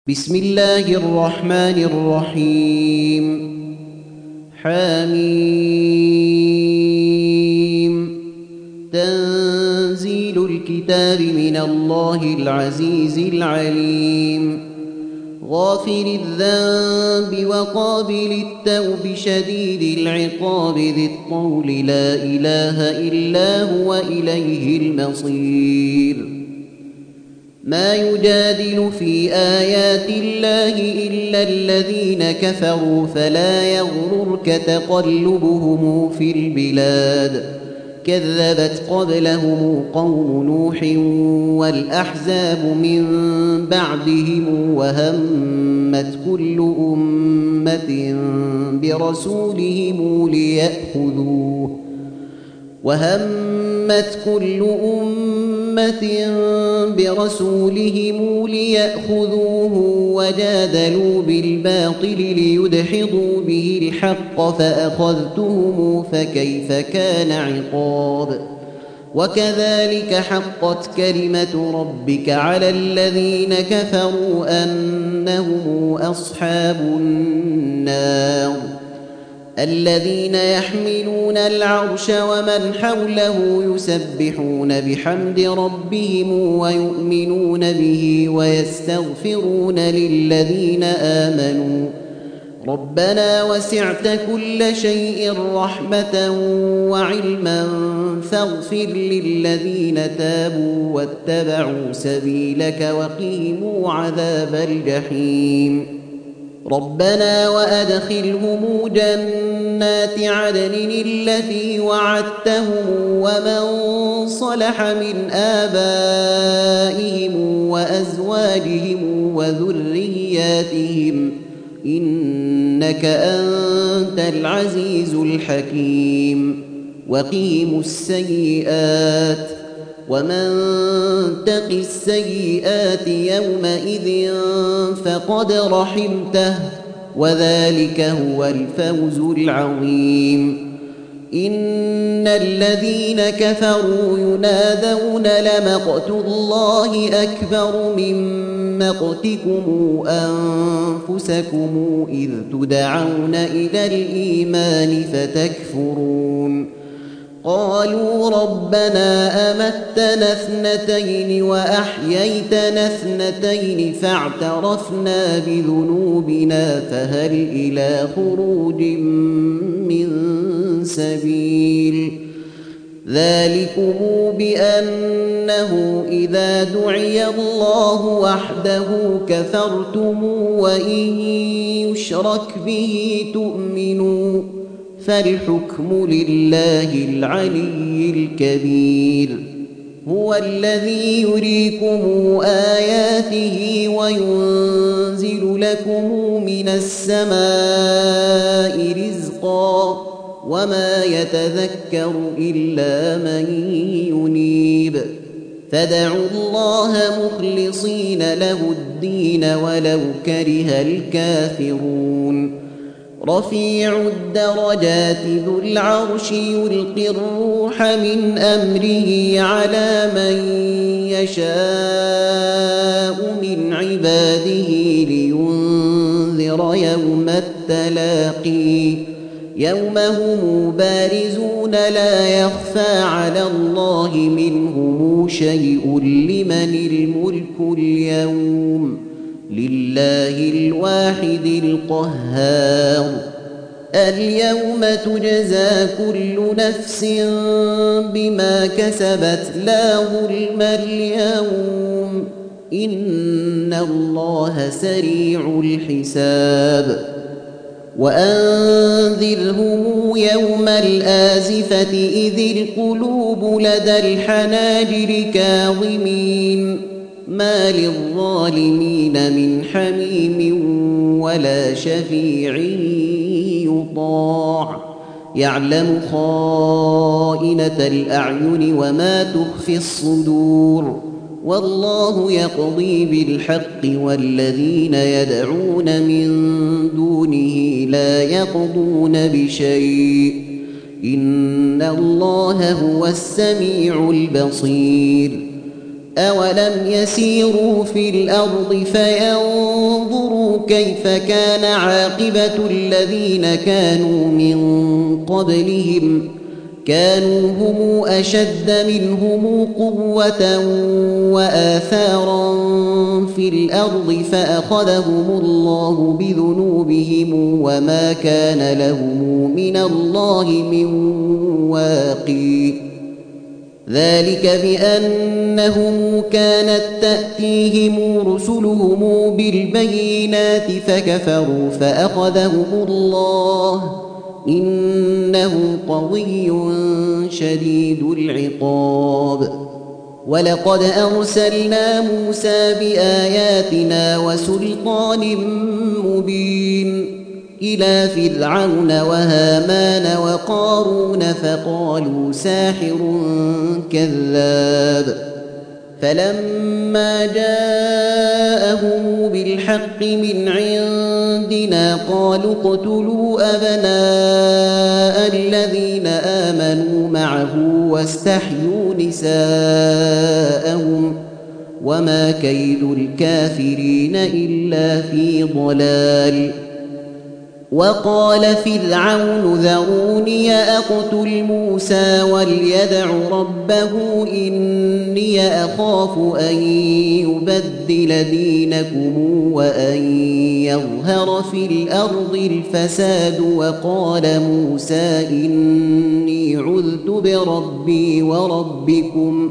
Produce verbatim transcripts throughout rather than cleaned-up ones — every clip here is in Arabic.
بسم الله الرحمن الرحيم. حميم. تنزيل الكتاب من الله العزيز العليم. غافر الذنب وقابل التوب شديد العقاب ذي الطول لا إله إلا هو إليه المصير. ما يجادل في آيات الله إلا الذين كفروا فلا يغررك تقلبهم في البلاد. كذبت قبلهم قوم نوح والأحزاب من بعدهم وهمت كل أمة برسولهم ليأخذوه وهمت كل أمة برسولهم ليأخذوه وجادلوا بالباطل ليدحضوا به الحق فأخذتهم فكيف كان عقاب. وكذلك حقت كلمة ربك على الذين كفروا أنهم أصحاب النار. الذين يحملون العرش ومن حوله يسبحون بحمد ربهم ويؤمنون به ويستغفرون للذين آمنوا ربنا وسعت كل شيء رحمة وعلما فاغفر للذين تابوا واتبعوا سبيلك وقيموا عذاب الجحيم. ربنا وأدخلهم جنات عدن التي وعدتهم ومن صلح من آبائهم وأزواجهم وذرياتهم إنك أنت العزيز الحكيم. وقيموا السيئات ومن تق السيئات يومئذ فقد رحمته وذلك هو الفوز العظيم. إن الذين كفروا ينادون لمقت الله أكبر من مقتكم أنفسكم إذ تدعون إلى الإيمان فتكفرون. قالوا ربنا أمتنا اثنتين وأحييتنا اثنتين فاعترفنا بذنوبنا فهل إلى خروج من سبيل. ذلكم بأنه إذا دعي الله وحده كفرتم وإن يشرك به تؤمنوا فالحكم لله العلي الكبير. هو الذي يريكم آياته وينزل لكم من السماء رزقا وما يتذكر إلا من ينيب. فادعوا الله مخلصين له الدين ولو كره الكافرون. رفيع الدرجات ذو العرش يلقي الروح من أمره على من يشاء من عباده لينذر يوم التلاقي يوم هم بارزون لا يخفى على الله منهم شيء لمن الملك اليوم لله الواحد القهار. اليوم تجزى كل نفس بما كسبت لا ظلم اليوم إن الله سريع الحساب. وأنذرهم يوم الآزفة إذ القلوب لدى الحناجر كاظمين ما للظالمين من حميم ولا شفيع يطاع يعلم خائنة الأعين وما تخفي الصدور والله يقضي بالحق والذين يدعون من دونه لا يقضون بشيء إن الله هو السميع البصير. أولم يسيروا في الأرض فينظروا كيف كان عاقبة الذين كانوا من قبلهم كانوا هم أشد منهم قوة وآثارا في الأرض فأخذهم الله بذنوبهم وما كان لهم من الله من واق ذلك بأنهم كانت تأتيهم رسلهم بالبينات فكفروا فأخذهم الله إنه قوي شديد العقاب ولقد أرسلنا موسى بآياتنا وسلطان مبين إلى فرعون وهامان وقارون فقالوا ساحر كذاب فلما جاءهم بالحق من عندنا قالوا اقتلوا أبناء الذين آمنوا معه واستحيوا نساءهم وما كيد الكافرين إلا في ضلال وقال فرعون ذروني أقتل موسى وليدع ربه إني أخاف أن يبدل دينكم وأن يظهر في الأرض الفساد وقال موسى إني عذت بربي وربكم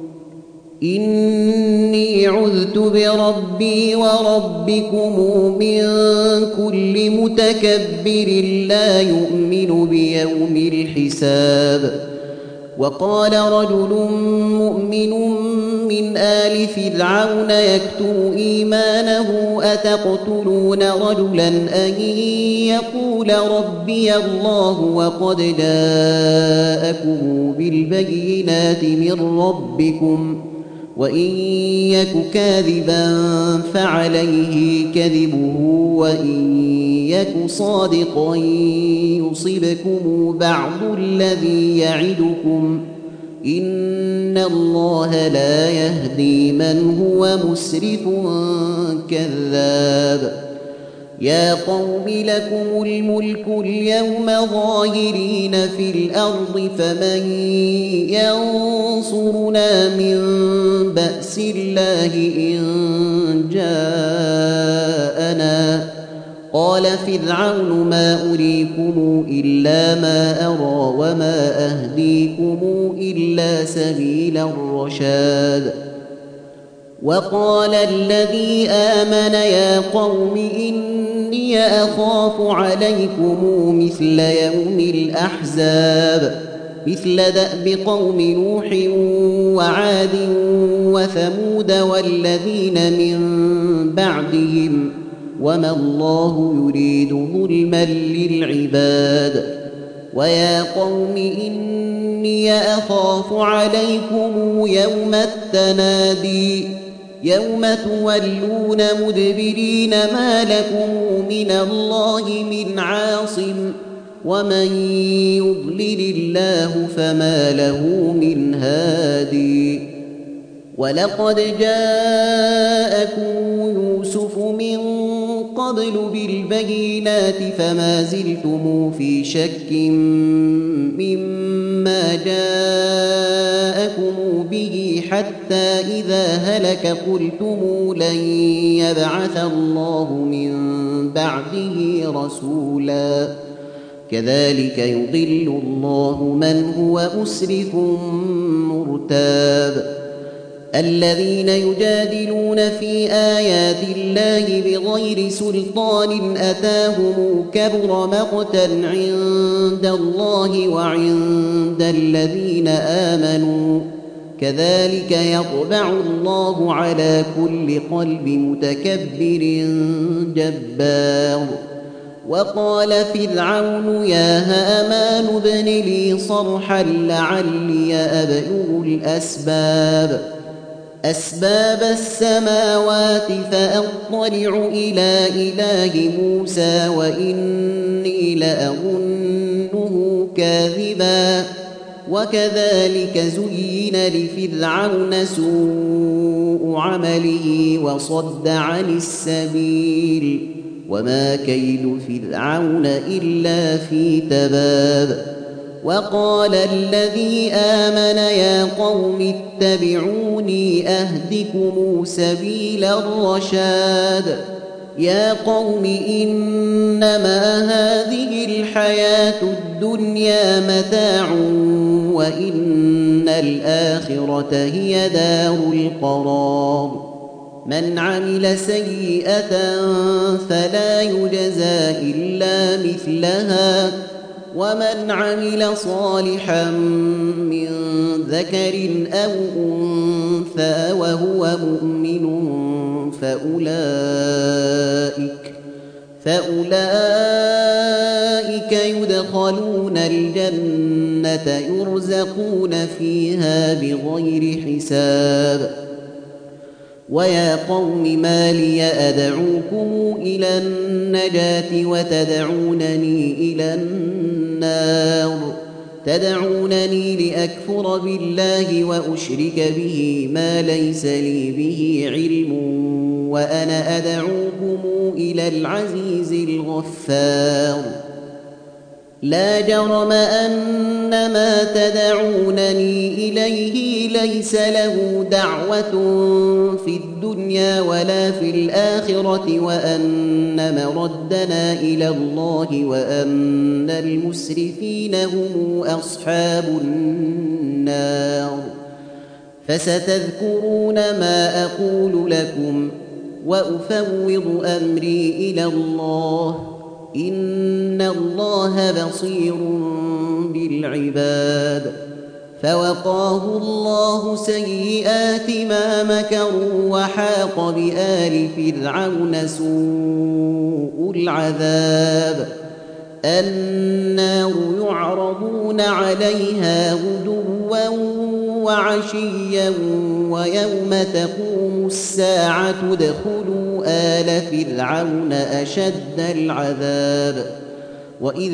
إني عذت بربي وربكم من كل متكبر لا يؤمن بيوم الحساب وقال رجل مؤمن من آل فرعون يكتم إيمانه أتقتلون رجلا أن يقول ربي الله وقد جاءكم بالبينات من ربكم وإن يك كاذبا فعليه كذبه وإن يك صادقا يصبكم بعض الذي يعدكم إن الله لا يهدي من هو مسرف كذاب يا قوم لكم الملك اليوم ظاهرين في الأرض فمن ينصرنا من بأس الله إن جاءنا قال فرعون ما أريكم إلا ما أرى وما أهديكم إلا سبيل الرشاد وقال الذي آمن يا قوم إني أخاف عليكم مثل يوم الأحزاب مثل دأب قوم نوح وعاد وثمود والذين من بعدهم وما الله يريد ظلما للعباد ويا قوم إني أخاف عليكم يوم التنادي يوم تولون مدبرين ما لكم من الله من عاصم ومن يضلل الله فما له من هادي ولقد جاءكم يوسف من قبل بالبينات فما زلتم في شك مما جاءكم به حتى إذا هلك قلتم لن يبعث الله من بعده رسولا كذلك يضل الله من هو مسرف مرتاب الذين يجادلون في آيات الله بغير سلطان أتاهم كبر مقتا عند الله وعند الذين آمنوا كذلك يطبع الله على كل قلب متكبر جبار وقال فرعون يا هامان ابن لي صرحا لعلي أبلغ الأسباب أسباب السماوات فأطلع إلى إله موسى وإني لأظنه كاذبا وكذلك زين لفرعون سوء عمله وصد عن السبيل وما كيد فرعون إلا في تباب. وقال الذي آمن يا قوم اتبعوني أهدكم سبيل الرشاد. يا قوم إنما هذه الحياة الدنيا متاع وإن الآخرة هي دار القرار. من عمل سيئة فلا يجزى إلا مثلها ومن عمل صالحا من ذكر أو أنثى وهو مؤمن فأولئك فأولئك يدخلون الجنة يرزقون فيها بغير حساب. ويا قوم ما لي أدعوكم إلى النجاة وتدعونني إلى النار تدعونني لأكفر بالله وأشرك به ما ليس لي به علم وأنا أدعوكم إلى العزيز الغفار. لا جرم أن ما تدعونني إليه ليس له دعوة في الدنيا ولا في الآخرة وأن مردنا إلى الله وأن المسرفين هم أصحاب النار. فستذكرون ما أقول لكم وأفوض أمري إلى الله إن الله بصير بالعباد. فوقاه الله سيئات ما مكروا وحاق بآل فرعون سوء العذاب. النار يعرضون عليها غدوا وعشيا ويوم تقوم الساعة ادخلوا آل فرعون أشد العذاب. وإذ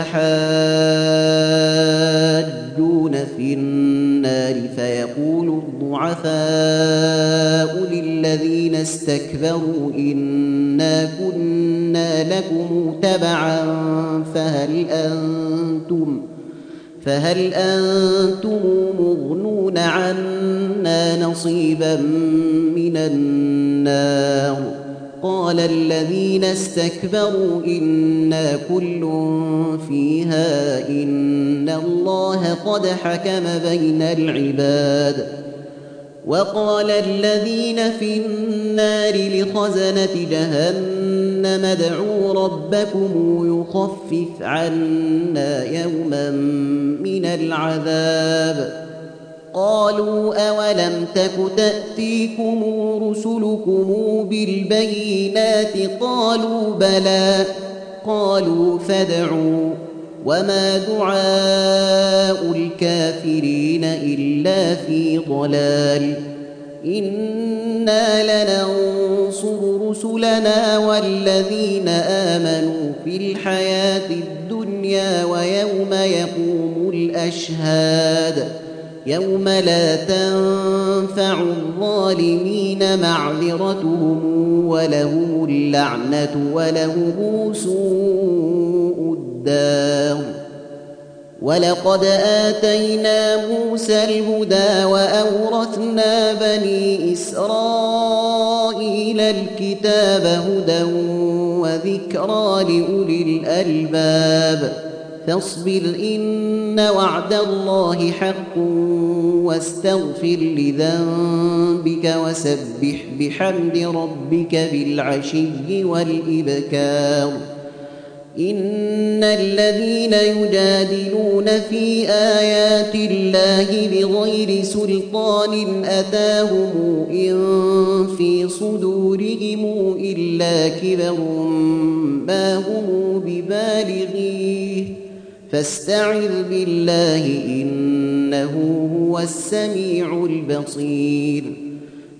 يتحاجون في النار فيقول الضعفاء للذين استكبروا إنا كنا لكم تبعا فهل أنتم فهل أنتم مغنون عنا نصيبا من النار. قال الذين استكبروا إنا كل فيها إن الله قد حكم بين العباد. وقال الذين في النار لخزنة جهنم ادعوا ربكم يخفف عنا يوما من العذاب. قالوا أولم تك تأتيكم رسلكم بالبينات قالوا بلى قالوا فادعوا وما دعاء الكافرين إلا في ضلال. إنا لننصر رسلنا والذين آمنوا في الحياة الدنيا ويوم يقوم الأشهاد يوم لا تنفع الظالمين معذرتهم ولهم اللعنة ولهم سوء الدار. ولقد آتينا موسى الهدى وأورثنا بني إسرائيل الكتاب هدى وذكرى لأولي الألباب. فاصبر إن وعد الله حق واستغفر لذنبك وسبح بحمد ربك بالعشي والإبكار. إن الذين يجادلون في آيات الله بغير سلطان أتاهم إن في صدورهم إلا كبر ما هم ببالغيه فاستعذ بالله إنه هو السميع البصير.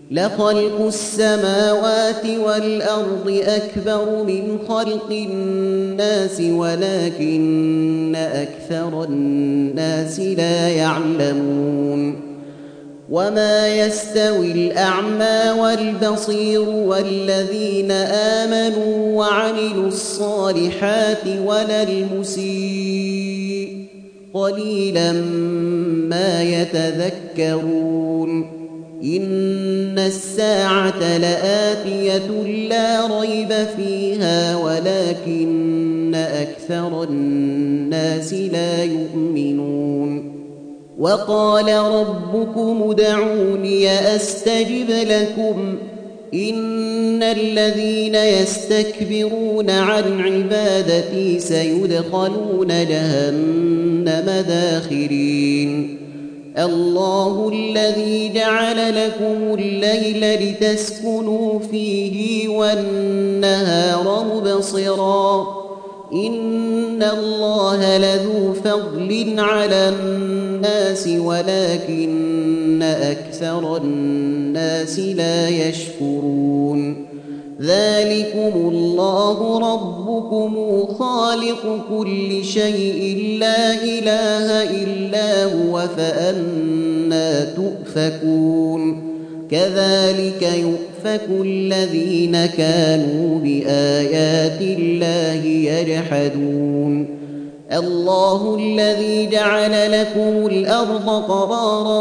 لخلق السماوات والأرض أكبر من خلق الناس ولكن أكثر الناس لا يعلمون وما يستوي الأعمى والبصير والذين آمنوا وعملوا الصالحات ولا المسيء قليلا ما يتذكرون إن الساعة لآتية لا ريب فيها ولكن أكثر الناس لا يؤمنون وقال ربكم ادعوني أستجب لكم إن الذين يستكبرون عن عبادتي سيدخلون جهنم داخرين الله الذي جعل لكم الليل لتسكنوا فيه والنهار مبصرا إن الله لذو فضل على الناس ولكن أكثر الناس لا يشكرون ذلكم الله ربكم خالق كل شيء لا إله إلا هو فأنى تؤفكون كذلك يؤفك الذين كانوا بآيات الله يجحدون الله الذي جعل لكم الأرض قرارا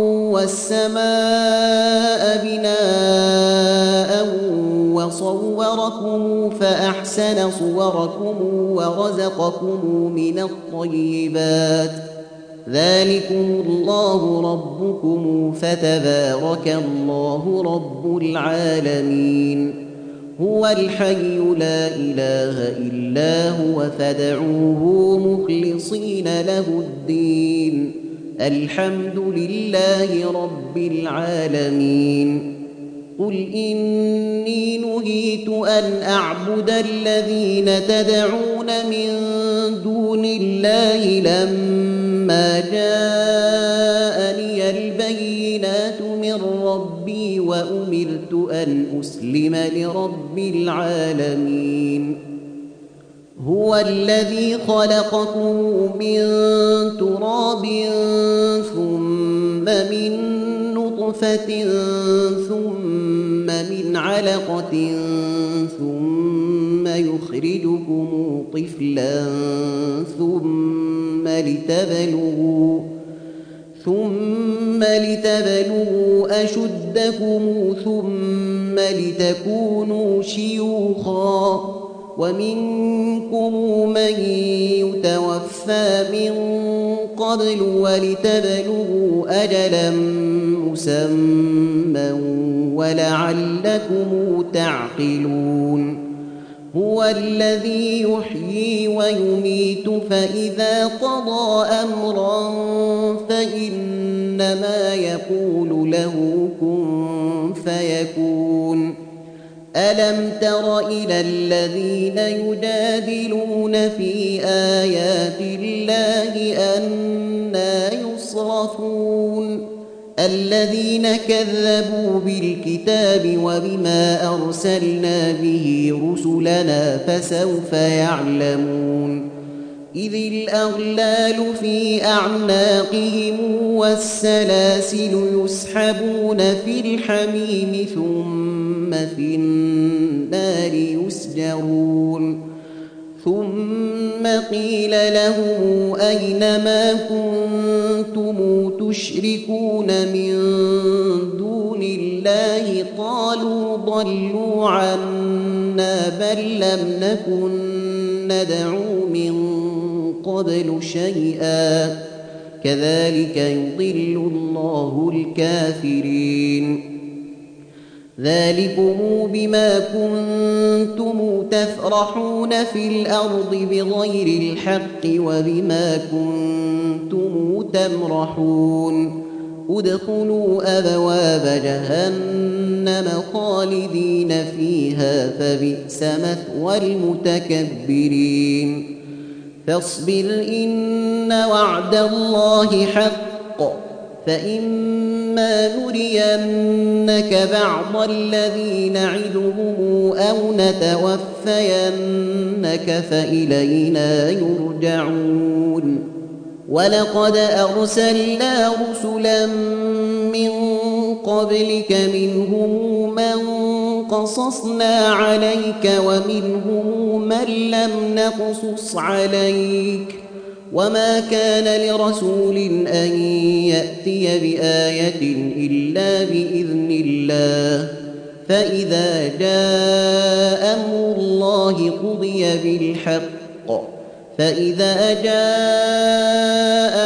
والسماء بناء وصوركم فأحسن صوركم ورزقكم من الطيبات ذلكم الله ربكم فتبارك الله رب العالمين هو الحي لا إله إلا هو فادعوه مخلصين له الدين الحمد لله رب العالمين قل إني نهيت أن أعبد الذين تدعون من دون الله لما جاءني البينات من ربي وأمرت أن أسلم لرب العالمين هو الذي خلقكم من تراب ثم من نطفة ثم من علقة ثم يخرجكم طفلا ثم لتبلغوا ثم لتبلغوا أشدكم ثم لتكونوا شيوخا ومنكم من يتوفى من قبل ولتبلغوا أجلا مسمى ولعلكم تعقلون هو الذي يحيي ويميت فإذا قضى أمرا فإنما يقول له كن فيكون ألم تر إلى الذين يجادلون في آيات الله أنى يصرفون الذين كذبوا بالكتاب وبما أرسلنا به رسلنا فسوف يعلمون إذ الأغلال في أعناقهم والسلاسل يسحبون في الحميم ثم في النار يسجرون ثم قيل لهم أين ما كنتم تشركون من دون الله قالوا ضلوا عنا بل لم نكن ندعو من قبل شيئا كذلك يضل الله الكافرين ذلكم بما كنتم تفرحون في الأرض بغير الحق وبما كنتم تمرحون ادخلوا أبواب جهنم خالدين فيها فبئس مثوى المتكبرين فاصبر إن وعد الله حق فإما نرينك بعض الذي نعدهم أو نتوفينك فإلينا يرجعون ولقد أرسلنا رسلا من قبلك منهم من قصصنا عليك ومنهم من لم نقصص عليك وما كان لرسول أن يأتي بآية إلا بإذن الله فإذا جاء أمر الله قضي بالحق فإذا جاء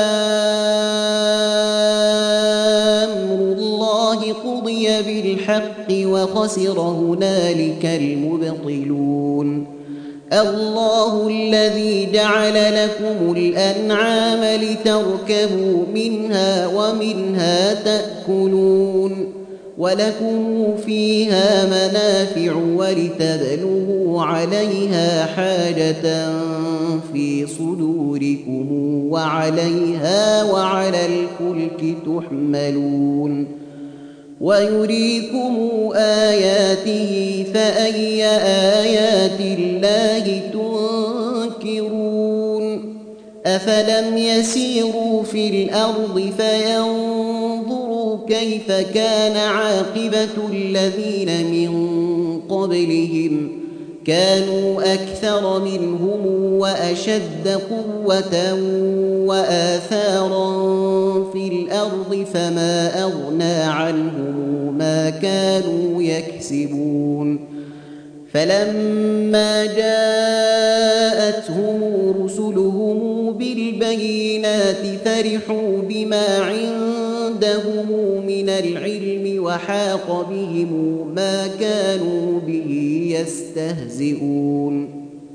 أمر الله قضي بالحق وخسر هنالك المبطلون الله الذي جعل لكم الأنعام لتركبوا منها ومنها تأكلون ولكم فيها منافع ولتبلغوا عليها حاجة في صدوركم وعليها وعلى الفلك تحملون ويريكم آياته فأي آيات الله تنكرون أفلم يسيروا في الأرض فينظروا كيف كان عاقبة الذين من قبلهم كانوا أكثر منهم وأشد قوة وآثارا في الأرض فما أغنى عنهم ما كانوا يكسبون فلما جاءتهم رسلهم بالبينات فرحوا بما عندهم من العلم وحاق بهم ما كانوا به يستهزئون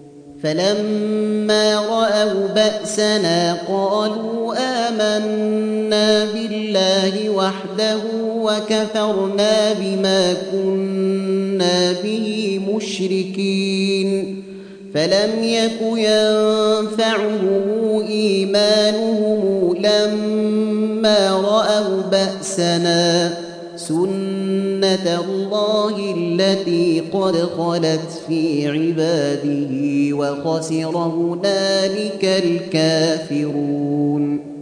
فلما رأوا بأسنا قالوا آمنا بالله وحده وكفرنا بما كنا به مشركين فلم يك ينفعهم إيمانهم لما رأوا بأسنا سنة الله التي قد خلت في عباده وخسر هنالك الكافرون